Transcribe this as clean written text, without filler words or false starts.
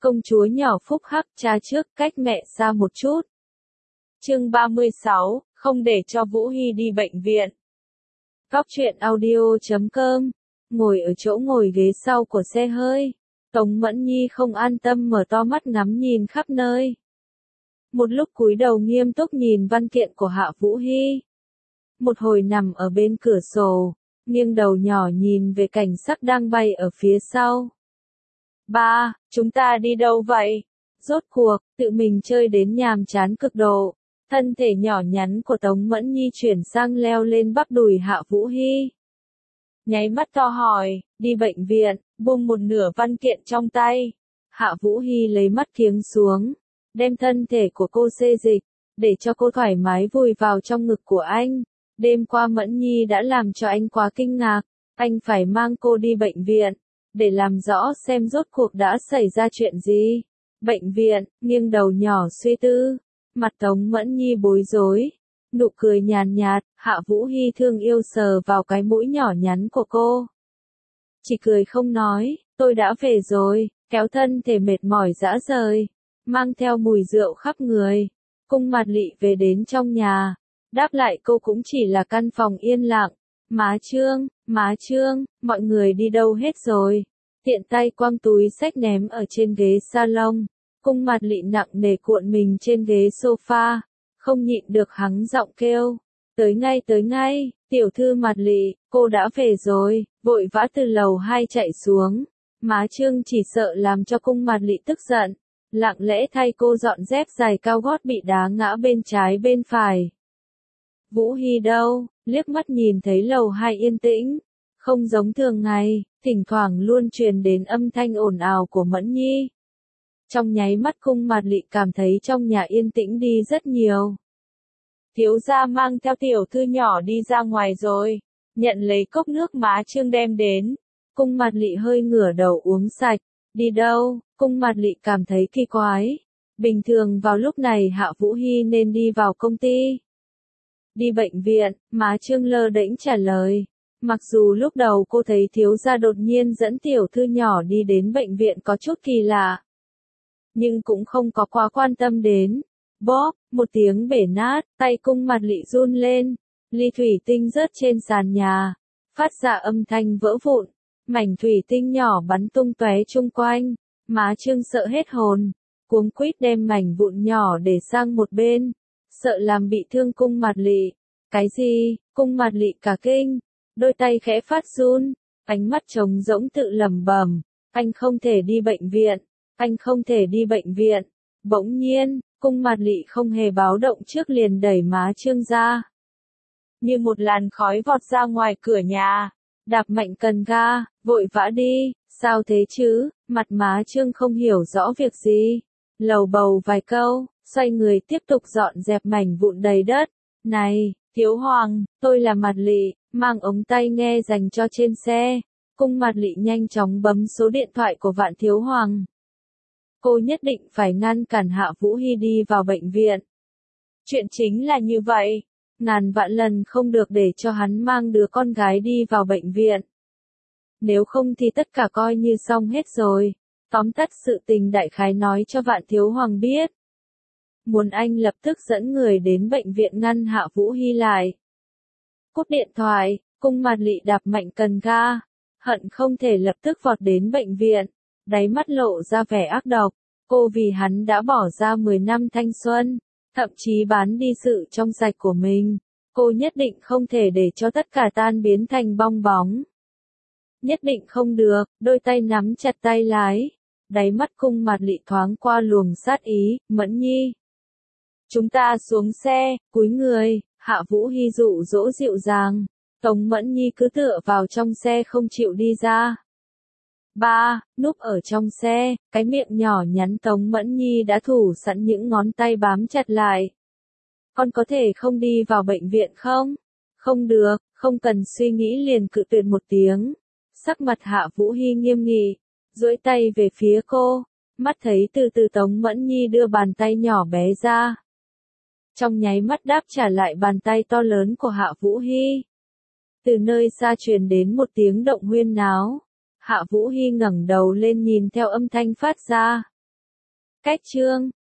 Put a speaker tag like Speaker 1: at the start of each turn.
Speaker 1: Công chúa nhỏ phúc hắc cha trước cách mẹ xa một chút. Chương 36, không để cho Vũ Hy đi bệnh viện. Góc truyện audio.com. Ngồi ở chỗ ngồi ghế sau của xe hơi, Tống Mẫn Nhi không an tâm mở to mắt ngắm nhìn khắp nơi. Một lúc cúi đầu nghiêm túc nhìn văn kiện của Hạ Vũ Hy. Một hồi nằm ở bên cửa sổ, nghiêng đầu nhỏ nhìn về cảnh sắc đang bay ở phía sau. Ba, chúng ta đi đâu vậy? Rốt cuộc, tự mình chơi đến nhàm chán cực độ. Thân thể nhỏ nhắn của Tống Mẫn Nhi chuyển sang leo lên bắp đùi Hạ Vũ Hy. Nháy mắt to hỏi, đi bệnh viện, buông một nửa văn kiện trong tay. Hạ Vũ Hy lấy mắt kiếng xuống, đem thân thể của cô xê dịch, để cho cô thoải mái vùi vào trong ngực của anh. Đêm qua Mẫn Nhi đã làm cho anh quá kinh ngạc, anh phải mang cô đi bệnh viện, để làm rõ xem rốt cuộc đã xảy ra chuyện gì. Bệnh viện, nghiêng đầu nhỏ suy tư, mặt Tống Mẫn Nhi bối rối, nụ cười nhàn nhạt, Hạ Vũ Hy thương yêu sờ vào cái mũi nhỏ nhắn của cô. Chỉ cười không nói, tôi đã về rồi, kéo thân thể mệt mỏi rã rời, mang theo mùi rượu khắp người. Cung Mạt Lị về đến trong nhà, đáp lại cô cũng chỉ là căn phòng yên lặng. Má Trương, mọi người đi đâu hết rồi? Tiện tay quăng túi xách ném ở trên ghế salon. Cung Mạt Lị nặng nề cuộn mình trên ghế sofa, không nhịn được hắng giọng kêu. Tới ngay, tiểu thư Mạt Lị, cô đã về rồi, vội vã từ lầu 2 chạy xuống. Má Trương chỉ sợ làm cho Cung Mạt Lị tức giận, lặng lẽ thay cô dọn dép giày cao gót bị đá ngã bên trái bên phải. Vũ Hy đâu? Liếc mắt nhìn thấy lầu 2 yên tĩnh, không giống thường ngày, thỉnh thoảng luôn truyền đến âm thanh ồn ào của Mẫn Nhi. Trong nháy mắt Cung Mạt Lị cảm thấy trong nhà yên tĩnh đi rất nhiều. Thiếu gia mang theo tiểu thư nhỏ đi ra ngoài rồi, nhận lấy cốc nước má Trương đem đến. Cung Mạt Lị hơi ngửa đầu uống sạch. Đi đâu? Cung Mạt Lị cảm thấy kỳ quái. Bình thường vào lúc này Hạ Vũ Hy nên đi vào công ty. Đi bệnh viện, má Trương lơ đễnh trả lời. Mặc dù lúc đầu cô thấy thiếu gia đột nhiên dẫn tiểu thư nhỏ đi đến bệnh viện có chút kỳ lạ, nhưng cũng không có quá quan tâm đến. Bóp, một tiếng bể nát, tay Cung Mạt Lị run lên, ly thủy tinh rớt trên sàn nhà, phát ra âm thanh vỡ vụn, mảnh thủy tinh nhỏ bắn tung tóe chung quanh. Má Trương sợ hết hồn, cuống quýt đem mảnh vụn nhỏ để sang một bên, sợ làm bị thương Cung Mạt Lị. Cái gì? Cung Mạt Lị cả kinh, đôi tay khẽ phát run, ánh mắt trống rỗng tự lẩm bẩm, anh không thể đi bệnh viện, anh không thể đi bệnh viện. Bỗng nhiên, Cung Mạt Lị không hề báo động trước liền đẩy má Trương ra. Như một làn khói vọt ra ngoài cửa nhà, đạp mạnh cần ga, vội vã đi. Sao thế chứ? Mặt má Trương không hiểu rõ việc gì, lầu bầu vài câu, xoay người tiếp tục dọn dẹp mảnh vụn đầy đất. Này, Thiếu Hoàng, tôi là Mạt Lị, mang ống tai nghe dành cho trên xe. Cung Mạt Lị nhanh chóng bấm số điện thoại của Vạn Thiếu Hoàng. Cô nhất định phải ngăn cản Hạ Vũ Hy đi vào bệnh viện. Chuyện chính là như vậy, ngàn vạn lần không được để cho hắn mang đứa con gái đi vào bệnh viện. Nếu không thì tất cả coi như xong hết rồi. Tóm tắt sự tình đại khái nói cho Vạn Thiếu Hoàng biết. Muốn anh lập tức dẫn người đến bệnh viện ngăn Hạ Vũ Hy lại. Cúp điện thoại, Cung Mạt Lị đạp mạnh cần ga, hận không thể lập tức vọt đến bệnh viện, đáy mắt lộ ra vẻ ác độc. Cô vì hắn đã bỏ ra 10 năm thanh xuân, thậm chí bán đi sự trong sạch của mình. Cô nhất định không thể để cho tất cả tan biến thành bong bóng. Nhất định không được, đôi tay nắm chặt tay lái. Đáy mắt Cung Mạt Lị thoáng qua luồng sát ý. Mẫn Nhi, chúng ta xuống xe, cúi người. Hạ Vũ Hy dụ dỗ dịu dàng. Tống Mẫn Nhi cứ tựa vào trong xe không chịu đi ra. Ba, núp ở trong xe, cái miệng nhỏ nhắn Tống Mẫn Nhi đã thủ sẵn những ngón tay bám chặt lại. Con có thể không đi vào bệnh viện không? Không được, không cần suy nghĩ liền cự tuyệt một tiếng. Sắc mặt Hạ Vũ Hy nghiêm nghị, duỗi tay về phía cô, mắt thấy từ từ Tống Mẫn Nhi đưa bàn tay nhỏ bé ra. Trong nháy mắt đáp trả lại bàn tay to lớn của Hạ Vũ Hy. Từ nơi xa truyền đến một tiếng động huyên náo. Hạ Vũ Hy ngẩng đầu lên nhìn theo âm thanh phát ra. Cách chương